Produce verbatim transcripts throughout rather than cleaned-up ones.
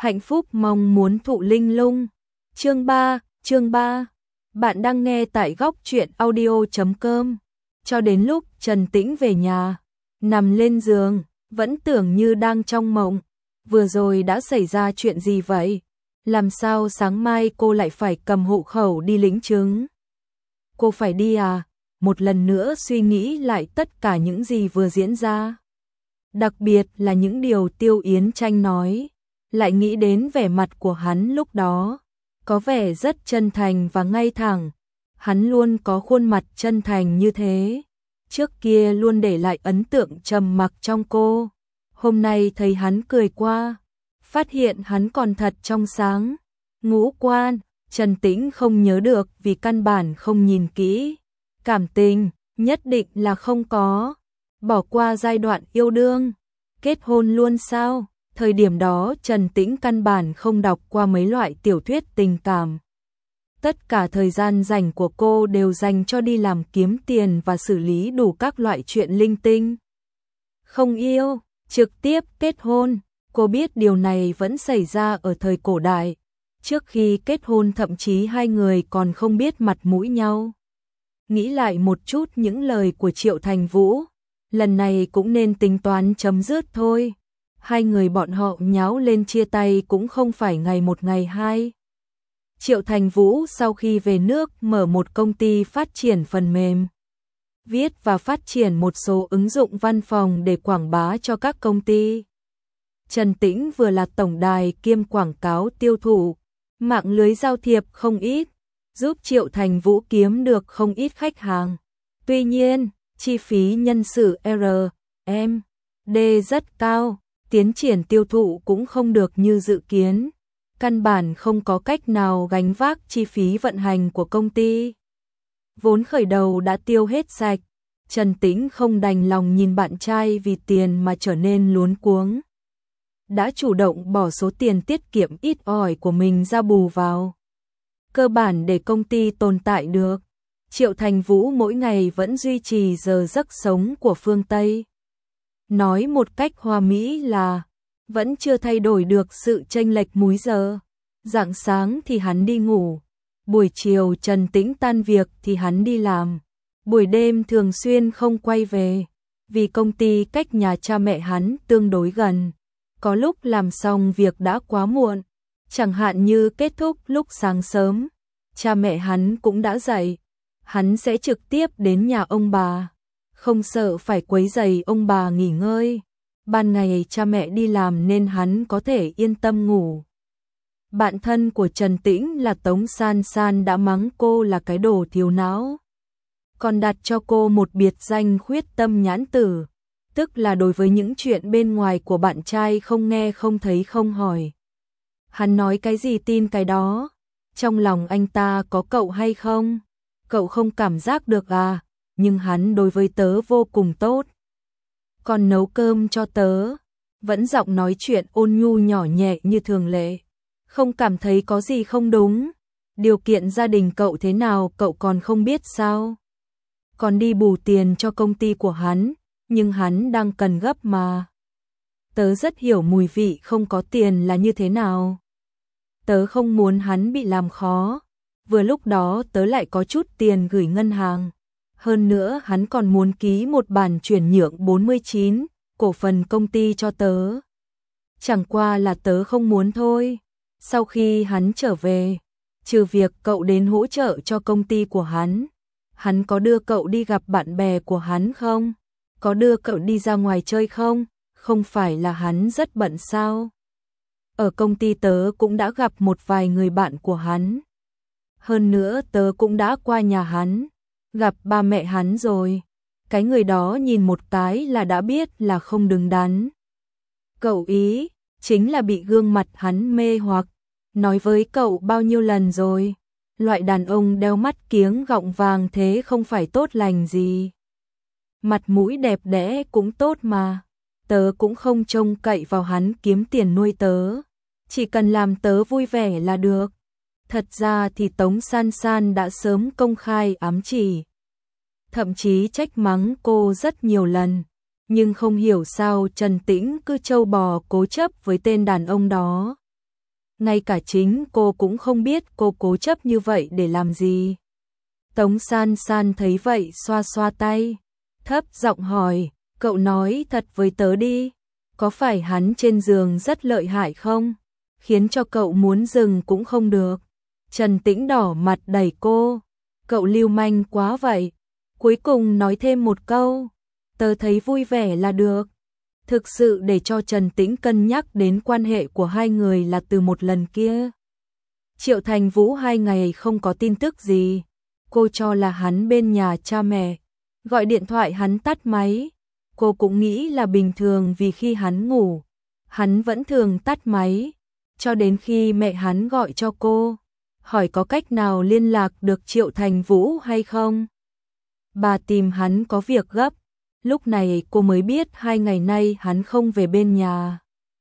Hạnh phúc mong muốn thụ linh lung. Chương ba, chương ba. Bạn đang nghe tại góc truyện audio chấm com. Cho đến lúc Trần Tĩnh về nhà, nằm lên giường, vẫn tưởng như đang trong mộng. Vừa rồi đã xảy ra chuyện gì vậy? Làm sao sáng mai cô lại phải cầm hộ khẩu đi lĩnh chứng? Cô phải đi à? Một lần nữa suy nghĩ lại tất cả những gì vừa diễn ra. Đặc biệt là những điều Tiêu Yến Tranh nói, lại nghĩ đến vẻ mặt của hắn lúc đó, có vẻ rất chân thành và ngay thẳng. Hắn luôn có khuôn mặt chân thành như thế, trước kia luôn để lại ấn tượng trầm mặc trong cô. Hôm nay thấy hắn cười qua, phát hiện hắn còn thật trong sáng. Ngũ quan, Trần Tĩnh không nhớ được vì căn bản không nhìn kỹ. Cảm tình, nhất định là không có. Bỏ qua giai đoạn yêu đương, kết hôn luôn sao? Thời điểm đó Trần Tĩnh căn bản không đọc qua mấy loại tiểu thuyết tình cảm. Tất cả thời gian rảnh của cô đều dành cho đi làm kiếm tiền và xử lý đủ các loại chuyện linh tinh. Không yêu, trực tiếp kết hôn. Cô biết điều này vẫn xảy ra ở thời cổ đại. Trước khi kết hôn thậm chí hai người còn không biết mặt mũi nhau. Nghĩ lại một chút những lời của Triệu Thành Vũ, lần này cũng nên tính toán chấm dứt thôi. Hai người bọn họ nháo lên chia tay cũng không phải ngày một ngày hai. Triệu Thành Vũ sau khi về nước mở một công ty phát triển phần mềm, viết và phát triển một số ứng dụng văn phòng để quảng bá cho các công ty. Trần Tĩnh vừa là tổng đài kiêm quảng cáo tiêu thụ, mạng lưới giao thiệp không ít, giúp Triệu Thành Vũ kiếm được không ít khách hàng. Tuy nhiên, chi phí nhân sự R M D rất cao, tiến triển tiêu thụ cũng không được như dự kiến, căn bản không có cách nào gánh vác chi phí vận hành của công ty. Vốn khởi đầu đã tiêu hết sạch, Trần Tĩnh không đành lòng nhìn bạn trai vì tiền mà trở nên luống cuống. Đã chủ động bỏ số tiền tiết kiệm ít ỏi của mình ra bù vào, cơ bản để công ty tồn tại được. Triệu Thành Vũ mỗi ngày vẫn duy trì giờ giấc sống của phương Tây. Nói một cách hoa mỹ là vẫn chưa thay đổi được sự chênh lệch múi giờ. Rạng sáng thì hắn đi ngủ, buổi chiều Trần Tĩnh tan việc thì hắn đi làm. Buổi đêm thường xuyên không quay về, vì công ty cách nhà cha mẹ hắn tương đối gần. Có lúc làm xong việc đã quá muộn, chẳng hạn như kết thúc lúc sáng sớm, cha mẹ hắn cũng đã dậy, hắn sẽ trực tiếp đến nhà ông bà, không sợ phải quấy rầy ông bà nghỉ ngơi. Ban ngày cha mẹ đi làm nên hắn có thể yên tâm ngủ. Bạn thân của Trần Tĩnh là Tống San San đã mắng cô là cái đồ thiếu não, còn đặt cho cô một biệt danh khuyết tâm nhãn tử, tức là đối với những chuyện bên ngoài của bạn trai không nghe không thấy không hỏi. Hắn nói cái gì tin cái đó. Trong lòng anh ta có cậu hay không? Cậu không cảm giác được à? Nhưng hắn đối với tớ vô cùng tốt. Còn nấu cơm cho tớ, vẫn giọng nói chuyện ôn nhu nhỏ nhẹ như thường lệ. Không cảm thấy có gì không đúng. Điều kiện gia đình cậu thế nào cậu còn không biết sao? Còn đi bù tiền cho công ty của hắn, nhưng hắn đang cần gấp mà. Tớ rất hiểu mùi vị không có tiền là như thế nào. Tớ không muốn hắn bị làm khó. Vừa lúc đó tớ lại có chút tiền gửi ngân hàng. Hơn nữa hắn còn muốn ký một bản chuyển nhượng bốn mươi chín cổ phần công ty cho tớ. Chẳng qua là tớ không muốn thôi. Sau khi hắn trở về, trừ việc cậu đến hỗ trợ cho công ty của hắn, hắn có đưa cậu đi gặp bạn bè của hắn không? Có đưa cậu đi ra ngoài chơi không? Không phải là hắn rất bận sao? Ở công ty tớ cũng đã gặp một vài người bạn của hắn. Hơn nữa tớ cũng đã qua nhà hắn, gặp ba mẹ hắn rồi. Cái người đó nhìn một cái là đã biết là không đứng đắn. Cậu ý, chính là bị gương mặt hắn mê hoặc. Nói với cậu bao nhiêu lần rồi, loại đàn ông đeo mắt kiếng gọng vàng thế không phải tốt lành gì. Mặt mũi đẹp đẽ cũng tốt mà. Tớ cũng không trông cậy vào hắn kiếm tiền nuôi tớ, chỉ cần làm tớ vui vẻ là được. Thật ra thì Tống San San đã sớm công khai ám chỉ, thậm chí trách mắng cô rất nhiều lần, nhưng không hiểu sao Trần Tĩnh cứ trâu bò cố chấp với tên đàn ông đó. ngay cả chính cô cũng không biết cô cố chấp như vậy để làm gì. Tống San San thấy vậy xoa xoa tay, thấp giọng hỏi, cậu nói thật với tớ đi, có phải hắn trên giường rất lợi hại không? Khiến cho cậu muốn dừng cũng không được. Trần Tĩnh đỏ mặt đẩy cô, cậu lưu manh quá vậy. Cuối cùng nói thêm một câu, tớ thấy vui vẻ là được. Thực sự để cho Trần Tĩnh cân nhắc đến quan hệ của hai người là từ một lần kia. Triệu Thành Vũ hai ngày không có tin tức gì, cô cho là hắn bên nhà cha mẹ. Gọi điện thoại hắn tắt máy, cô cũng nghĩ là bình thường vì khi hắn ngủ, hắn vẫn thường tắt máy, cho đến khi mẹ hắn gọi cho cô, hỏi có cách nào liên lạc được Triệu Thành Vũ hay không. Bà tìm hắn có việc gấp, lúc này cô mới biết hai ngày nay hắn không về bên nhà.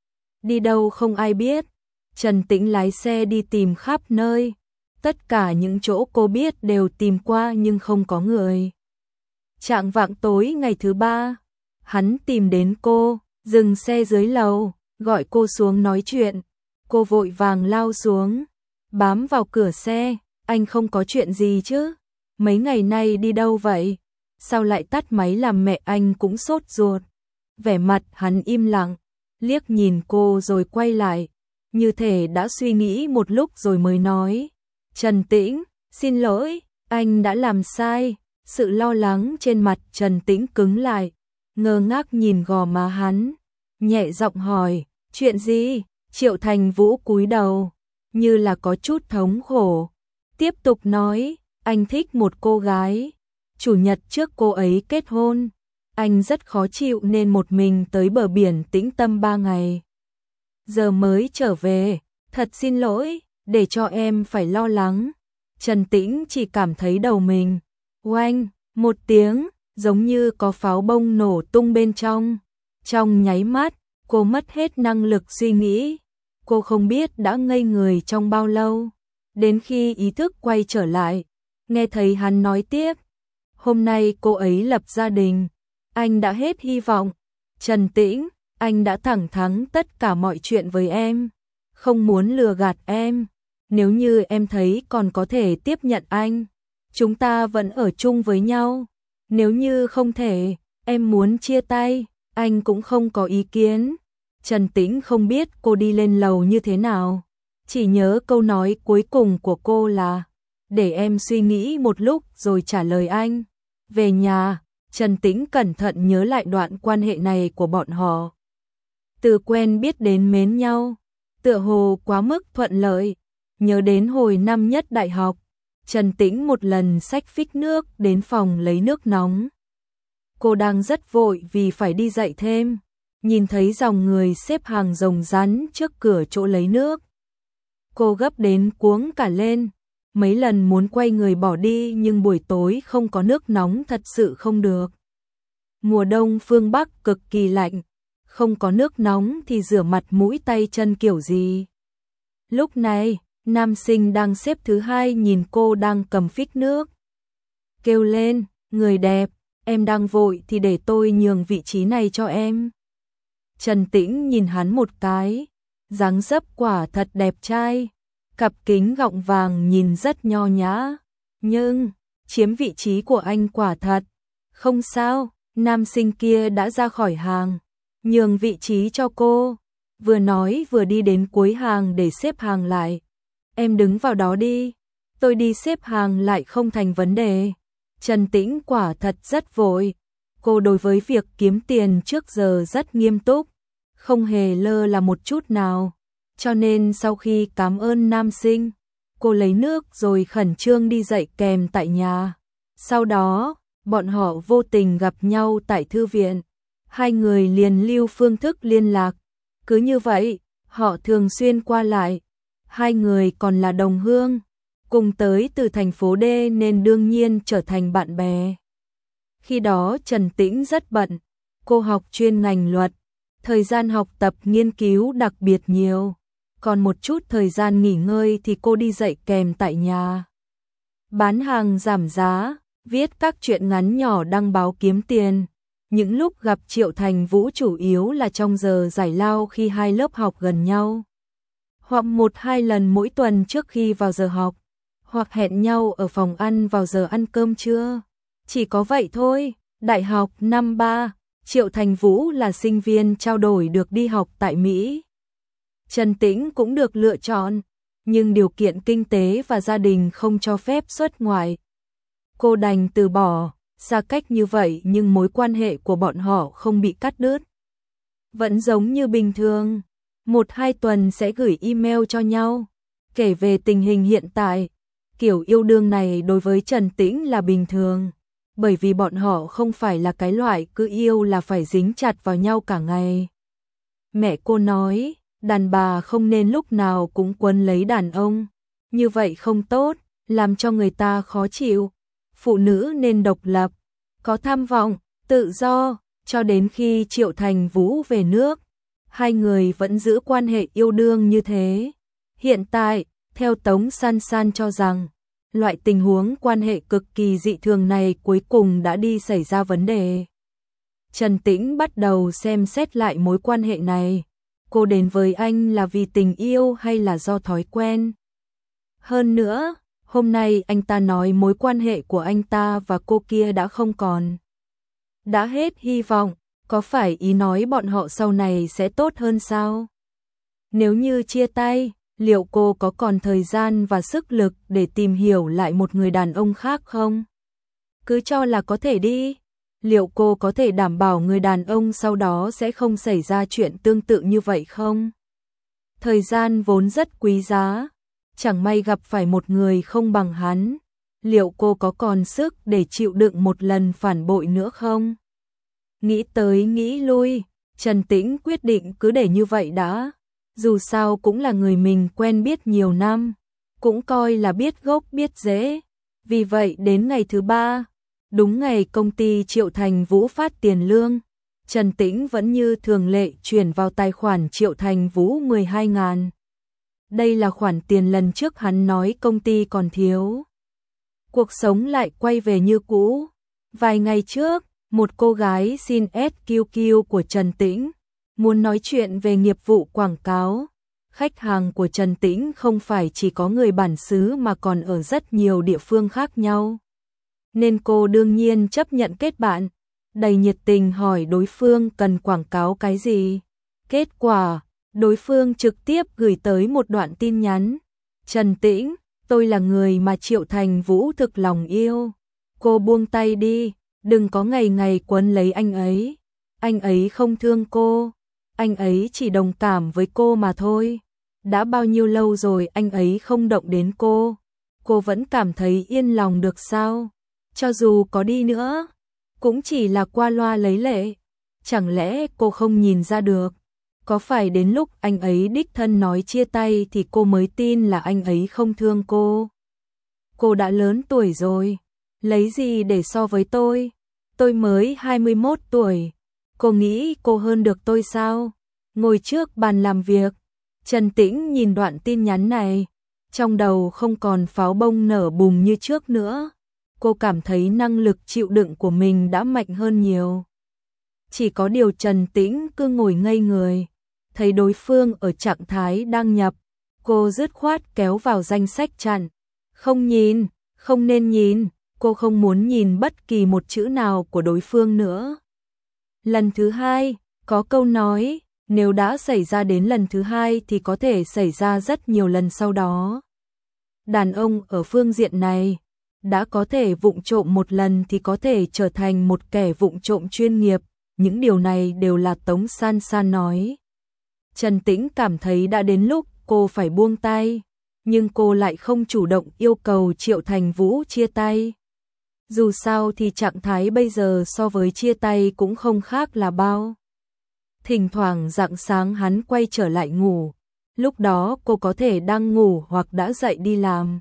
Đi đâu không ai biết, Trần Tĩnh lái xe đi tìm khắp nơi, tất cả những chỗ cô biết đều tìm qua nhưng không có người. Chạng vạng tối ngày thứ ba, hắn tìm đến cô, dừng xe dưới lầu, gọi cô xuống nói chuyện. Cô vội vàng lao xuống, bám vào cửa xe, anh không có chuyện gì chứ? Mấy ngày nay đi đâu vậy? Sao lại tắt máy làm mẹ anh cũng sốt ruột? Vẻ mặt hắn im lặng, liếc nhìn cô rồi quay lại, như thể đã suy nghĩ một lúc rồi mới nói. Trần Tĩnh, xin lỗi, anh đã làm sai. Sự lo lắng trên mặt Trần Tĩnh cứng lại, ngơ ngác nhìn gò má hắn, nhẹ giọng hỏi, chuyện gì? Triệu Thành Vũ cúi đầu, như là có chút thống khổ, tiếp tục nói, anh thích một cô gái, chủ nhật trước cô ấy kết hôn, anh rất khó chịu nên một mình tới bờ biển tĩnh tâm ba ngày. Giờ mới trở về, thật xin lỗi, để cho em phải lo lắng. Trần Tĩnh chỉ cảm thấy đầu mình oanh, một tiếng, giống như có pháo bông nổ tung bên trong. Trong nháy mắt, cô mất hết năng lực suy nghĩ. Cô không biết đã ngây người trong bao lâu. Đến khi ý thức quay trở lại, nghe thấy hắn nói tiếp. Hôm nay cô ấy lập gia đình, anh đã hết hy vọng. Trần Tĩnh, anh đã thẳng thắn tất cả mọi chuyện với em, không muốn lừa gạt em. Nếu như em thấy còn có thể tiếp nhận anh, chúng ta vẫn ở chung với nhau. Nếu như không thể, em muốn chia tay, anh cũng không có ý kiến. Trần Tĩnh không biết cô đi lên lầu như thế nào, chỉ nhớ câu nói cuối cùng của cô là để em suy nghĩ một lúc rồi trả lời anh. Về nhà, Trần Tĩnh cẩn thận nhớ lại đoạn quan hệ này của bọn họ. Từ quen biết đến mến nhau, tựa hồ quá mức thuận lợi. Nhớ đến hồi năm nhất đại học, Trần Tĩnh một lần xách phích nước đến phòng lấy nước nóng. Cô đang rất vội vì phải đi dạy thêm, nhìn thấy dòng người xếp hàng rồng rắn trước cửa chỗ lấy nước. Cô gấp đến cuống cả lên, mấy lần muốn quay người bỏ đi nhưng buổi tối không có nước nóng thật sự không được. Mùa đông phương Bắc cực kỳ lạnh, không có nước nóng thì rửa mặt mũi tay chân kiểu gì. Lúc này, nam sinh đang xếp thứ hai nhìn cô đang cầm phích nước. Kêu lên, người đẹp, em đang vội thì để tôi nhường vị trí này cho em. Trần Tĩnh nhìn hắn một cái, dáng dấp quả thật đẹp trai, cặp kính gọng vàng nhìn rất nho nhã, nhưng chiếm vị trí của anh quả thật. Không sao, nam sinh kia đã ra khỏi hàng, nhường vị trí cho cô, vừa nói vừa đi đến cuối hàng để xếp hàng lại. Em đứng vào đó đi, tôi đi xếp hàng lại không thành vấn đề. Trần Tĩnh quả thật rất vội, cô đối với việc kiếm tiền trước giờ rất nghiêm túc, không hề lơ là một chút nào. Cho nên sau khi cảm ơn nam sinh, cô lấy nước rồi khẩn trương đi dạy kèm tại nhà. Sau đó, bọn họ vô tình gặp nhau tại thư viện. Hai người liền lưu phương thức liên lạc. Cứ như vậy, họ thường xuyên qua lại. Hai người còn là đồng hương, cùng tới từ thành phố D nên đương nhiên trở thành bạn bè. Khi đó Trần Tĩnh rất bận, cô học chuyên ngành luật, thời gian học tập nghiên cứu đặc biệt nhiều, còn một chút thời gian nghỉ ngơi thì cô đi dạy kèm tại nhà. Bán hàng giảm giá, viết các truyện ngắn nhỏ đăng báo kiếm tiền. Những lúc gặp Triệu Thành Vũ chủ yếu là trong giờ giải lao khi hai lớp học gần nhau. hoặc một hai lần mỗi tuần trước khi vào giờ học, hoặc hẹn nhau ở phòng ăn vào giờ ăn cơm trưa. Chỉ có vậy thôi. Đại học năm ba, Triệu Thành Vũ là sinh viên trao đổi được đi học tại Mỹ. Trần Tĩnh cũng được lựa chọn, nhưng điều kiện kinh tế và gia đình không cho phép xuất ngoại. Cô đành từ bỏ, xa cách như vậy nhưng mối quan hệ của bọn họ không bị cắt đứt. Vẫn giống như bình thường, một hai tuần sẽ gửi email cho nhau, kể về tình hình hiện tại. Kiểu yêu đương này đối với Trần Tĩnh là bình thường, bởi vì bọn họ không phải là cái loại cứ yêu là phải dính chặt vào nhau cả ngày. Mẹ cô nói, đàn bà không nên lúc nào cũng quấn lấy đàn ông, như vậy không tốt, làm cho người ta khó chịu. Phụ nữ nên độc lập, có tham vọng, tự do, cho đến khi Triệu Thành Vũ về nước. Hai người vẫn giữ quan hệ yêu đương như thế. Hiện tại, theo Tống San San cho rằng, loại tình huống quan hệ cực kỳ dị thường này cuối cùng đã đi xảy ra vấn đề. Trần Tĩnh bắt đầu xem xét lại mối quan hệ này. Cô đến với anh là vì tình yêu hay là do thói quen? Hơn nữa, hôm nay anh ta nói mối quan hệ của anh ta và cô kia đã không còn. Đã hết hy vọng, có phải ý nói bọn họ sau này sẽ tốt hơn sao? Nếu như chia tay, liệu cô có còn thời gian và sức lực để tìm hiểu lại một người đàn ông khác không? Cứ cho là có thể đi. Liệu cô có thể đảm bảo người đàn ông sau đó sẽ không xảy ra chuyện tương tự như vậy không? Thời gian vốn rất quý giá, chẳng may gặp phải một người không bằng hắn. Liệu cô có còn sức để chịu đựng một lần phản bội nữa không? Nghĩ tới nghĩ lui, Trần Tĩnh quyết định cứ để như vậy đã. Dù sao cũng là người mình quen biết nhiều năm, cũng coi là biết gốc biết rễ. Vì vậy đến ngày thứ ba, đúng ngày công ty Triệu Thành Vũ phát tiền lương, Trần Tĩnh vẫn như thường lệ chuyển vào tài khoản Triệu Thành Vũ mười hai ngàn. Đây là khoản tiền lần trước hắn nói công ty còn thiếu. Cuộc sống lại quay về như cũ. Vài ngày trước, một cô gái xin ét quy quy của Trần Tĩnh, muốn nói chuyện về nghiệp vụ quảng cáo. Khách hàng của Trần Tĩnh không phải chỉ có người bản xứ mà còn ở rất nhiều địa phương khác nhau. Nên cô đương nhiên chấp nhận kết bạn, đầy nhiệt tình hỏi đối phương cần quảng cáo cái gì. Kết quả, đối phương trực tiếp gửi tới một đoạn tin nhắn. Trần Tĩnh, tôi là người mà Triệu Thành Vũ thực lòng yêu. Cô buông tay đi, đừng có ngày ngày quấn lấy anh ấy. Anh ấy không thương cô, anh ấy chỉ đồng cảm với cô mà thôi. Đã bao nhiêu lâu rồi anh ấy không động đến cô, cô vẫn cảm thấy yên lòng được sao? Cho dù có đi nữa, cũng chỉ là qua loa lấy lệ. Chẳng lẽ cô không nhìn ra được? Có phải đến lúc anh ấy đích thân nói chia tay thì cô mới tin là anh ấy không thương cô? Cô đã lớn tuổi rồi, lấy gì để so với tôi? Tôi mới hai mươi mốt tuổi, cô nghĩ cô hơn được tôi sao? Ngồi trước bàn làm việc, Trần Tĩnh nhìn đoạn tin nhắn này, trong đầu không còn pháo bông nở bùng như trước nữa. Cô cảm thấy năng lực chịu đựng của mình đã mạnh hơn nhiều. Chỉ có điều Trần Tĩnh cứ ngồi ngây người, thấy đối phương ở trạng thái đăng nhập, cô dứt khoát kéo vào danh sách chặn. Không nhìn, không nên nhìn, cô không muốn nhìn bất kỳ một chữ nào của đối phương nữa. Lần thứ hai, có câu nói, nếu đã xảy ra đến lần thứ hai thì có thể xảy ra rất nhiều lần sau đó. Đàn ông ở phương diện này, đã có thể vụng trộm một lần thì có thể trở thành một kẻ vụng trộm chuyên nghiệp, những điều này đều là Tống San San nói. Trần Tĩnh cảm thấy đã đến lúc cô phải buông tay, nhưng cô lại không chủ động yêu cầu Triệu Thành Vũ chia tay. Dù sao thì trạng thái bây giờ so với chia tay cũng không khác là bao. Thỉnh thoảng rạng sáng hắn quay trở lại ngủ, lúc đó cô có thể đang ngủ hoặc đã dậy đi làm.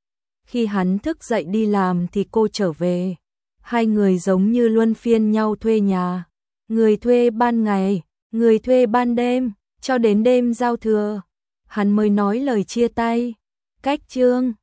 Khi hắn thức dậy đi làm thì cô trở về. Hai người giống như luân phiên nhau thuê nhà. Người thuê ban ngày, người thuê ban đêm, cho đến đêm giao thừa. Hắn mới nói lời chia tay. Cách chương